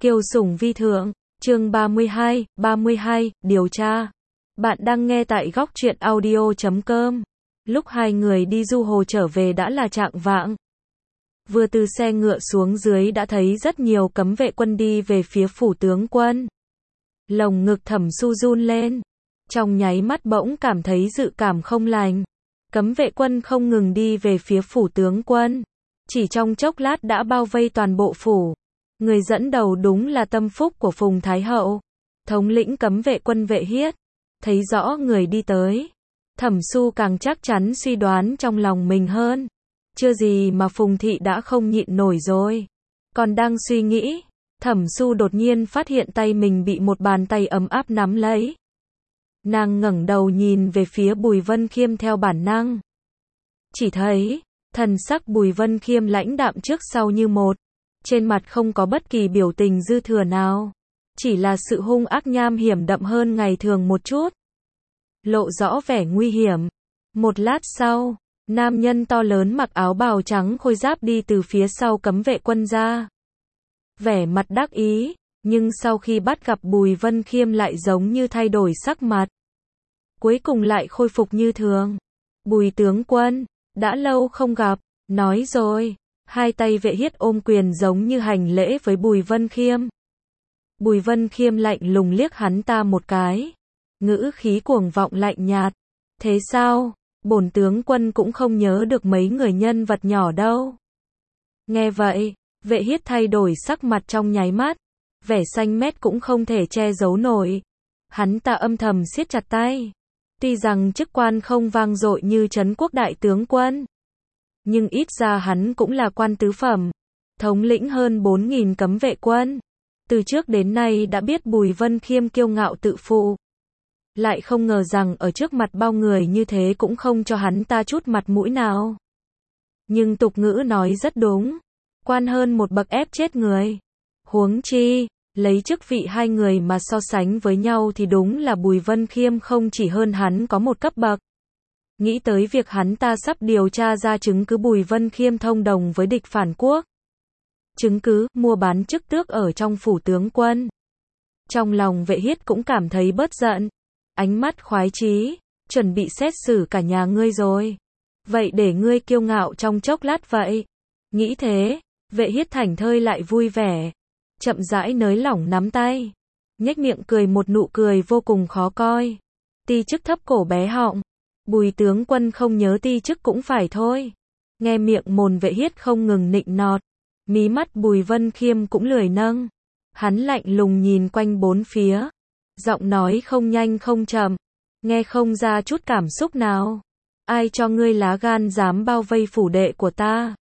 Kiều Sủng Vi Thượng, chương 32, điều tra. Bạn đang nghe tại góc truyện audio.com. Lúc hai người đi du hồ trở về đã là chạng vạng. Vừa từ xe ngựa xuống dưới đã thấy rất nhiều cấm vệ quân đi về phía phủ tướng quân. Lồng ngực Thẩm Su run lên. Trong nháy mắt bỗng cảm thấy dự cảm không lành. Cấm vệ quân không ngừng đi về phía phủ tướng quân. Chỉ trong chốc lát đã bao vây toàn bộ phủ. Người dẫn đầu đúng là tâm phúc của Phùng Thái Hậu. Thống lĩnh cấm vệ quân Vệ Hiết. Thấy rõ người đi tới. Thẩm Su càng chắc chắn suy đoán trong lòng mình hơn. Chưa gì mà Phùng Thị đã không nhịn nổi rồi. Còn đang suy nghĩ, Thẩm Su đột nhiên phát hiện tay mình bị một bàn tay ấm áp nắm lấy. Nàng ngẩng đầu nhìn về phía Bùi Vân Khiêm theo bản năng. Chỉ thấy, thần sắc Bùi Vân Khiêm lãnh đạm trước sau như một. Trên mặt không có bất kỳ biểu tình dư thừa nào. Chỉ là sự hung ác nham hiểm đậm hơn ngày thường một chút. Lộ rõ vẻ nguy hiểm. Một lát sau, nam nhân to lớn mặc áo bào trắng khôi giáp đi từ phía sau cấm vệ quân ra. Vẻ mặt đắc ý, nhưng sau khi bắt gặp Bùi Vân Khiêm lại giống như thay đổi sắc mặt. Cuối cùng lại khôi phục như thường. Bùi tướng quân, đã lâu không gặp, nói rồi. Hai tay Vệ Hiết ôm quyền giống như hành lễ với Bùi Vân Khiêm. Bùi Vân Khiêm lạnh lùng liếc hắn ta một cái. Ngữ khí cuồng vọng lạnh nhạt. Thế sao, bổn tướng quân cũng không nhớ được mấy người nhân vật nhỏ đâu. Nghe vậy, Vệ Hiết thay đổi sắc mặt trong nháy mắt. Vẻ xanh mét cũng không thể che giấu nổi. Hắn ta âm thầm siết chặt tay. Tuy rằng chức quan không vang dội như Trấn Quốc đại tướng quân. Nhưng ít ra hắn cũng là quan tứ phẩm. Thống lĩnh hơn 4.000 cấm vệ quân. Từ trước đến nay đã biết Bùi Vân Khiêm kiêu ngạo tự phụ. Lại không ngờ rằng ở trước mặt bao người như thế cũng không cho hắn ta chút mặt mũi nào. Nhưng tục ngữ nói rất đúng. Quan hơn một bậc ép chết người. Huống chi, lấy chức vị hai người mà so sánh với nhau thì đúng là Bùi Vân Khiêm không chỉ hơn hắn có một cấp bậc. Nghĩ tới việc hắn ta sắp điều tra ra chứng cứ Bùi Vân Khiêm thông đồng với địch phản quốc. Chứng cứ mua bán chức tước ở trong phủ tướng quân. Trong lòng Vệ Hiết cũng cảm thấy bớt giận. Ánh mắt khoái chí, chuẩn bị xét xử cả nhà ngươi rồi. Vậy để ngươi kiêu ngạo trong chốc lát vậy. Nghĩ thế, Vệ Hiết thảnh thơi lại vui vẻ. Chậm rãi nới lỏng nắm tay. Nhếch miệng cười một nụ cười vô cùng khó coi. Ti chức thấp cổ bé họng. Bùi tướng quân không nhớ ti chức cũng phải thôi. Nghe miệng mồn Vệ Hiết không ngừng nịnh nọt. Mí mắt Bùi Vân Khiêm cũng lười nâng. Hắn lạnh lùng nhìn quanh bốn phía. Giọng nói không nhanh không chậm. Nghe không ra chút cảm xúc nào. Ai cho ngươi lá gan dám bao vây phủ đệ của ta?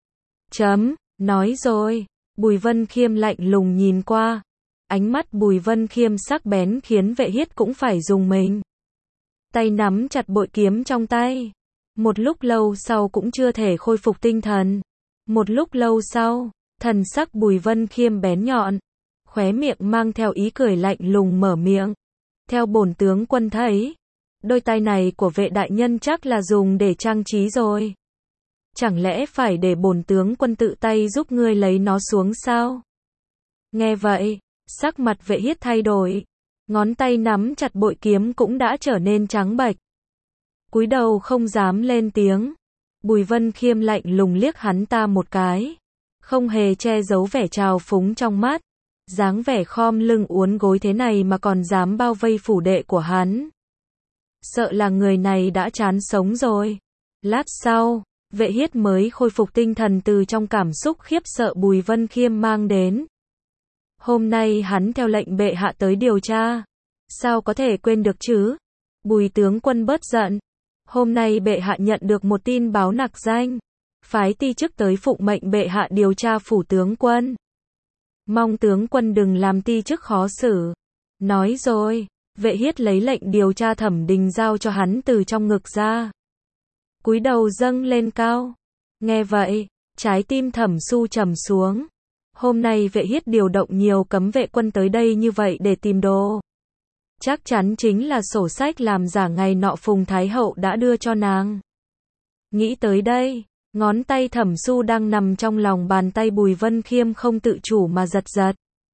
Nói rồi. Bùi Vân Khiêm lạnh lùng nhìn qua. Ánh mắt Bùi Vân Khiêm sắc bén khiến Vệ Hiết cũng phải dùng mình. Tay nắm chặt bội kiếm trong tay. Một lúc lâu sau cũng chưa thể khôi phục tinh thần. Một lúc lâu sau, thần sắc Bùi Vân Khiêm bén nhọn. Khóe miệng mang theo ý cười lạnh lùng mở miệng. Theo bổn tướng quân thấy, đôi tay này của Vệ đại nhân chắc là dùng để trang trí rồi. Chẳng lẽ phải để bổn tướng quân tự tay giúp ngươi lấy nó xuống sao? Nghe vậy, sắc mặt Vệ Hiết thay đổi. Ngón tay nắm chặt bội kiếm cũng đã trở nên trắng bệch. Cúi đầu không dám lên tiếng. Bùi Vân Khiêm lạnh lùng liếc hắn ta một cái. Không hề che giấu vẻ trào phúng trong mắt. Dáng vẻ khom lưng uốn gối thế này mà còn dám bao vây phủ đệ của hắn. Sợ là người này đã chán sống rồi. Lát sau, Vệ Hiết mới khôi phục tinh thần từ trong cảm xúc khiếp sợ Bùi Vân Khiêm mang đến. Hôm nay hắn theo lệnh bệ hạ tới điều tra. Sao có thể quên được chứ? Bùi tướng quân bớt giận. Hôm nay bệ hạ nhận được một tin báo nặc danh. Phái ti chức tới phụng mệnh bệ hạ điều tra phủ tướng quân. Mong tướng quân đừng làm ti chức khó xử. Nói rồi, Vệ Hiết lấy lệnh điều tra Thẩm Đình giao cho hắn từ trong ngực ra. Cúi đầu dâng lên cao. Nghe vậy, trái tim Thẩm Su trầm xuống. Hôm nay Vệ Hiết điều động nhiều cấm vệ quân tới đây như vậy để tìm đồ. Chắc chắn chính là sổ sách làm giả ngày nọ Phùng Thái Hậu đã đưa cho nàng. Nghĩ tới đây, ngón tay Thẩm Su đang nằm trong lòng bàn tay Bùi Vân Khiêm không tự chủ mà giật giật.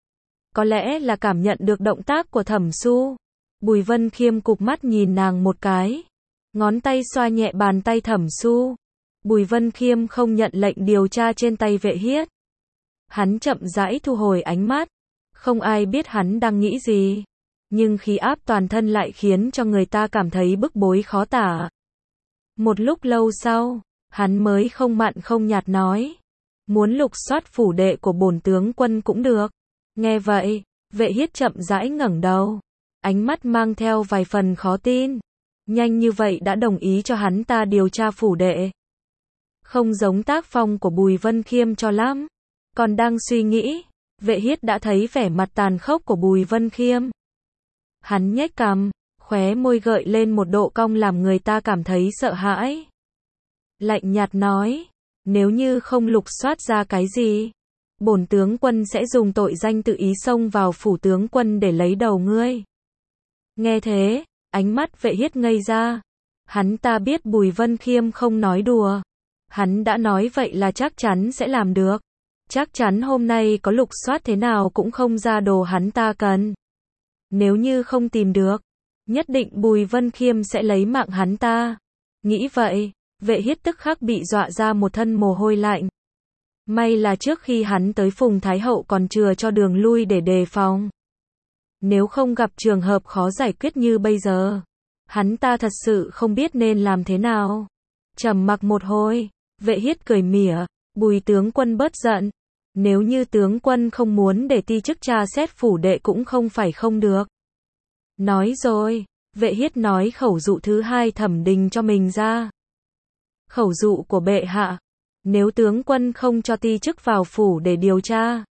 có lẽ là cảm nhận được động tác của Thẩm Su. Bùi Vân Khiêm cụp mắt nhìn nàng một cái, ngón tay xoa nhẹ bàn tay Thẩm Su. Bùi Vân Khiêm không nhận lệnh điều tra trên tay Vệ Hiết. Hắn chậm rãi thu hồi ánh mắt, không ai biết hắn đang nghĩ gì, nhưng khí áp toàn thân lại khiến cho người ta cảm thấy bức bối khó tả. Một lúc lâu sau, hắn mới không mặn không nhạt nói, muốn lục soát phủ đệ của bổn tướng quân cũng được. Nghe vậy, Vệ Hiết chậm rãi ngẩng đầu, ánh mắt mang theo vài phần khó tin. Nhanh như vậy đã đồng ý cho hắn ta điều tra phủ đệ. Không giống tác phong của Bùi Vân Khiêm cho lắm. Còn đang suy nghĩ, Vệ Hiết đã thấy vẻ mặt tàn khốc của Bùi Vân Khiêm. Hắn nhếch cằm, khóe môi gợi lên một độ cong làm người ta cảm thấy sợ hãi. Lạnh nhạt nói, nếu như không lục soát ra cái gì, bổn tướng quân sẽ dùng tội danh tự ý xông vào phủ tướng quân để lấy đầu ngươi. Nghe thế, ánh mắt Vệ Hiết ngây ra. Hắn ta biết Bùi Vân Khiêm không nói đùa. Hắn đã nói vậy là chắc chắn sẽ làm được. Chắc chắn hôm nay có lục soát thế nào cũng không ra đồ hắn ta cần. Nếu như không tìm được, nhất định Bùi Vân Khiêm sẽ lấy mạng hắn ta. Nghĩ vậy, Vệ Hiết tức khắc bị dọa ra một thân mồ hôi lạnh. May là trước khi hắn tới Phùng Thái Hậu còn chừa cho đường lui để đề phòng. Nếu không gặp trường hợp khó giải quyết như bây giờ, hắn ta thật sự không biết nên làm thế nào. Trầm mặc một hồi, Vệ Hiết cười mỉa, Bùi tướng quân bớt giận. Nếu như tướng quân không muốn để ti chức tra xét phủ đệ cũng không phải không được. Nói rồi, Vệ Hiết nói khẩu dụ thứ hai thẩm đình cho mình ra. Khẩu dụ của bệ hạ, nếu tướng quân không cho ti chức vào phủ để điều tra,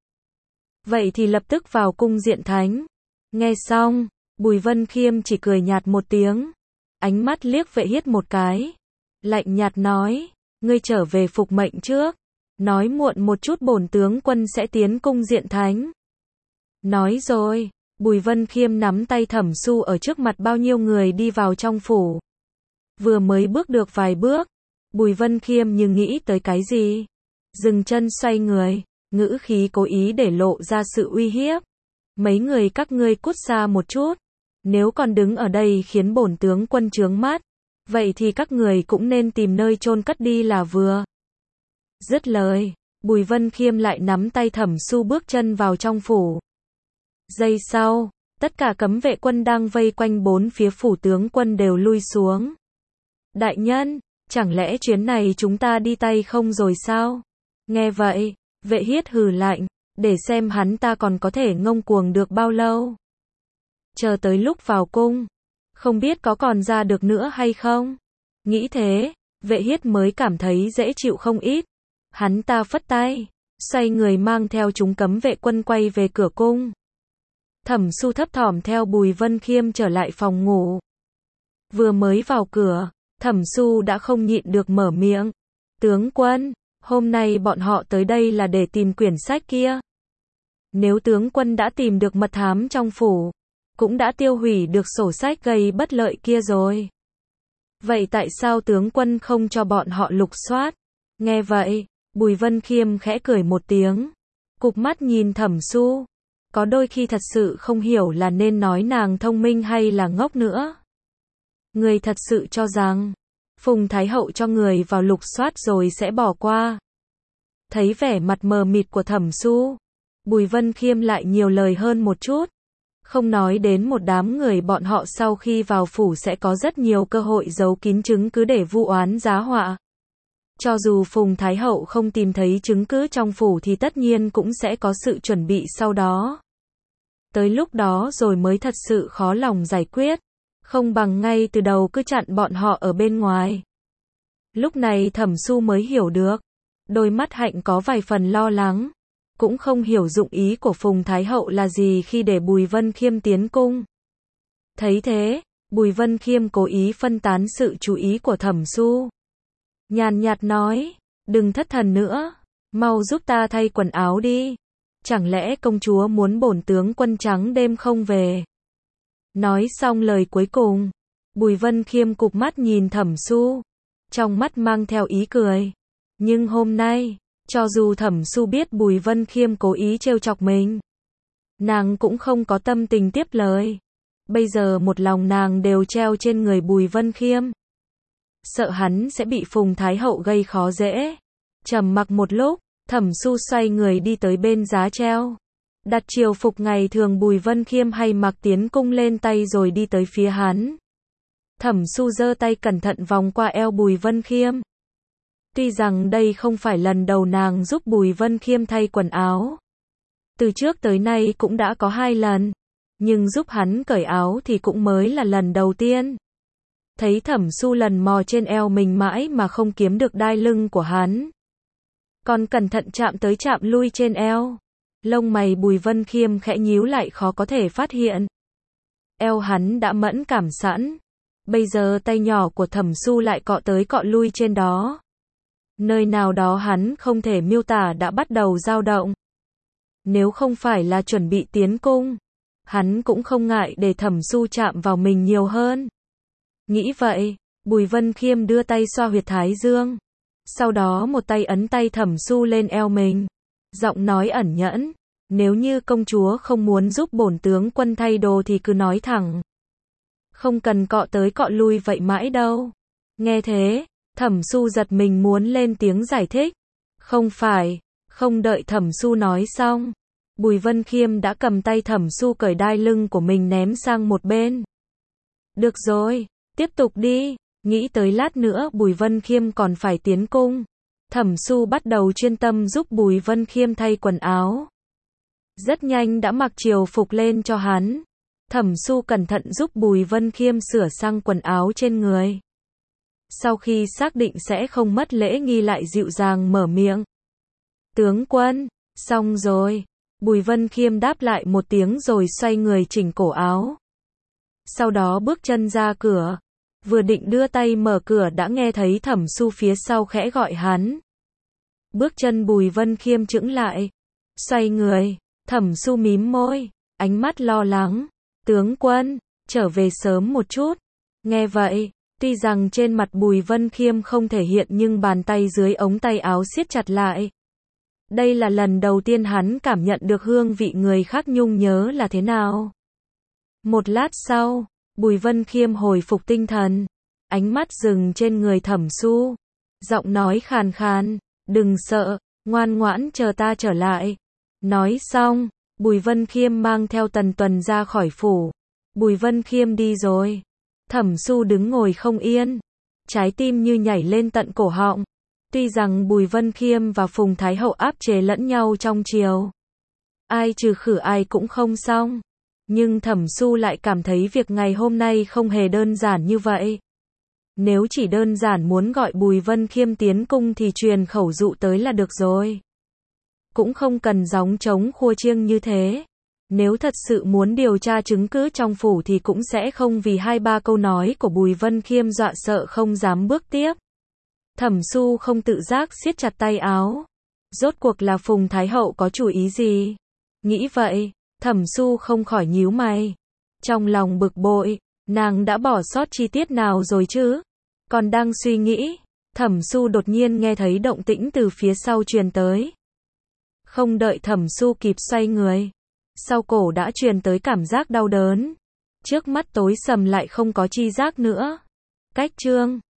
vậy thì lập tức vào cung diện thánh. Nghe xong, Bùi Vân Khiêm chỉ cười nhạt một tiếng, ánh mắt liếc Vệ Hiết một cái, lạnh nhạt nói, ngươi trở về phục mệnh trước, nói muộn một chút bổn tướng quân sẽ tiến cung diện thánh. Nói rồi, Bùi Vân Khiêm nắm tay Thẩm Su ở trước mặt bao nhiêu người đi vào trong phủ. Vừa mới bước được vài bước, Bùi Vân Khiêm như nghĩ tới cái gì, dừng chân xoay người, ngữ khí cố ý để lộ ra sự uy hiếp. Mấy người các ngươi cút xa một chút, nếu còn đứng ở đây khiến bổn tướng quân chướng mắt, vậy thì các người cũng nên tìm nơi chôn cất đi là vừa. Dứt lời, Bùi Vân Khiêm lại nắm tay Thẩm Su bước chân vào trong phủ. Giây sau, tất cả cấm vệ quân đang vây quanh bốn phía phủ tướng quân đều lui xuống. Đại nhân, chẳng lẽ chuyến này chúng ta đi tay không rồi sao? Nghe vậy, Vệ Hiết hừ lạnh, để xem hắn ta còn có thể ngông cuồng được bao lâu. Chờ tới lúc vào cung, không biết có còn ra được nữa hay không? Nghĩ thế, Vệ Hiết mới cảm thấy dễ chịu không ít. Hắn ta phất tay, xoay người mang theo chúng cấm vệ quân quay về cửa cung. Thẩm Su thấp thỏm theo Bùi Vân Khiêm trở lại phòng ngủ. Vừa mới vào cửa, Thẩm Su đã không nhịn được mở miệng. Tướng quân, hôm nay bọn họ tới đây là để tìm quyển sách kia. Nếu tướng quân đã tìm được mật thám trong phủ, cũng đã tiêu hủy được sổ sách gây bất lợi kia rồi, vậy tại sao tướng quân không cho bọn họ lục soát? Nghe vậy, Bùi Vân Khiêm khẽ cười một tiếng, cụp mắt nhìn Thẩm Su. Có đôi khi thật sự không hiểu là nên nói nàng thông minh hay là ngốc nữa. Người thật sự cho rằng Phùng Thái Hậu cho người vào lục soát rồi sẽ bỏ qua? Thấy vẻ mặt mờ mịt của Thẩm Su, Bùi Vân Khiêm lại nhiều lời hơn một chút. Không nói đến một đám người bọn họ sau khi vào phủ sẽ có rất nhiều cơ hội giấu kín chứng cứ để vu oán giá họa. Cho dù Phùng Thái Hậu không tìm thấy chứng cứ trong phủ thì tất nhiên cũng sẽ có sự chuẩn bị sau đó. Tới lúc đó rồi mới thật sự khó lòng giải quyết. Không bằng ngay từ đầu cứ chặn bọn họ ở bên ngoài. Lúc này Thẩm Su mới hiểu được. Đôi mắt hạnh có vài phần lo lắng. Cũng không hiểu dụng ý của Phùng Thái Hậu là gì khi để Bùi Vân Khiêm tiến cung. Thấy thế, Bùi Vân Khiêm cố ý phân tán sự chú ý của Thẩm Su. Nhàn nhạt nói, đừng thất thần nữa, mau giúp ta thay quần áo đi. Chẳng lẽ công chúa muốn bổn tướng quân trắng đêm không về? Nói xong lời cuối cùng, Bùi Vân Khiêm cụp mắt nhìn Thẩm Su, trong mắt mang theo ý cười. Nhưng hôm nay, cho dù Thẩm Su biết Bùi Vân Khiêm cố ý trêu chọc mình, Nàng cũng không có tâm tình tiếp lời. Bây giờ một lòng nàng đều treo trên người Bùi Vân Khiêm. Sợ hắn sẽ bị Phùng Thái Hậu gây khó dễ. Trầm mặc một lúc, Thẩm Xu xoay người đi tới bên giá treo. Đặt triều phục ngày thường Bùi Vân Khiêm hay mặc tiến cung lên tay rồi đi tới phía hắn. Thẩm Xu giơ tay cẩn thận vòng qua eo Bùi Vân Khiêm. Tuy rằng đây không phải lần đầu nàng giúp Bùi Vân Khiêm thay quần áo. Từ trước tới nay cũng đã có 2 lần. Nhưng giúp hắn cởi áo thì cũng mới là lần đầu tiên. Thấy Thẩm Xu lần mò trên eo mình mãi mà không kiếm được đai lưng của hắn. Còn cẩn thận chạm tới chạm lui trên eo. Lông mày Bùi Vân Khiêm khẽ nhíu lại khó có thể phát hiện. Eo hắn đã mẫn cảm sẵn. Bây giờ tay nhỏ của Thẩm Xu lại cọ tới cọ lui trên đó. Nơi nào đó hắn không thể miêu tả đã bắt đầu dao động. Nếu không phải là chuẩn bị tiến cung, hắn cũng không ngại để Thẩm Xu chạm vào mình nhiều hơn. Nghĩ vậy, Bùi Vân Khiêm đưa tay xoa huyệt thái dương. Sau đó một tay ấn tay Thẩm Xu lên eo mình. Giọng nói ẩn nhẫn, nếu như công chúa không muốn giúp bổn tướng quân thay đồ thì cứ nói thẳng. Không cần cọ tới cọ lui vậy mãi đâu. Nghe thế, Thẩm Xu giật mình muốn lên tiếng giải thích. Không phải, không đợi Thẩm Xu nói xong. Bùi Vân Khiêm đã cầm tay Thẩm Xu cởi đai lưng của mình ném sang một bên. Được rồi, tiếp tục đi. Nghĩ tới lát nữa Bùi Vân Khiêm còn phải tiến cung. Thẩm Xu bắt đầu chuyên tâm giúp Bùi Vân Khiêm thay quần áo. Rất nhanh đã mặc triều phục lên cho hắn. Thẩm Xu cẩn thận giúp Bùi Vân Khiêm sửa sang quần áo trên người. Sau khi xác định sẽ không mất lễ nghi lại dịu dàng mở miệng. Tướng quân, xong rồi. Bùi Vân Khiêm đáp lại một tiếng rồi xoay người chỉnh cổ áo. Sau đó bước chân ra cửa. Vừa định đưa tay mở cửa đã nghe thấy Thẩm Xu phía sau khẽ gọi hắn. Bước chân Bùi Vân Khiêm chững lại. Xoay người, Thẩm Xu mím môi, ánh mắt lo lắng. Tướng quân, trở về sớm một chút. Nghe vậy, tuy rằng trên mặt Bùi Vân Khiêm không thể hiện nhưng bàn tay dưới ống tay áo siết chặt lại. Đây là lần đầu tiên hắn cảm nhận được hương vị người khác nhung nhớ là thế nào. Một lát sau, Bùi Vân Khiêm hồi phục tinh thần. Ánh mắt dừng trên người Thẩm Xu. Giọng nói khàn khàn, đừng sợ, ngoan ngoãn chờ ta trở lại. Nói xong, Bùi Vân Khiêm mang theo Tần Tuần ra khỏi phủ. Bùi Vân Khiêm đi rồi. Thẩm Xu đứng ngồi không yên. Trái tim như nhảy lên tận cổ họng. Tuy rằng Bùi Vân Khiêm và Phùng Thái Hậu áp chế lẫn nhau trong triều. Ai trừ khử ai cũng không xong. Nhưng Thẩm Xu lại cảm thấy việc ngày hôm nay không hề đơn giản như vậy. Nếu chỉ đơn giản muốn gọi Bùi Vân Khiêm tiến cung thì truyền khẩu dụ tới là được rồi. Cũng không cần gióng trống khua chiêng như thế. Nếu thật sự muốn điều tra chứng cứ trong phủ thì cũng sẽ không vì 2-3 câu nói của Bùi Vân Khiêm dọa sợ không dám bước tiếp. Thẩm Xu không tự giác siết chặt tay áo. Rốt cuộc là Phùng Thái Hậu có chủ ý gì? Nghĩ vậy, Thẩm Xu không khỏi nhíu mày. Trong lòng bực bội, nàng đã bỏ sót chi tiết nào rồi chứ? Còn đang suy nghĩ, Thẩm Xu đột nhiên nghe thấy động tĩnh từ phía sau truyền tới. Không đợi Thẩm Xu kịp xoay người, sau cổ đã truyền tới cảm giác đau đớn. Trước mắt tối sầm lại không có chi giác nữa. Cách chương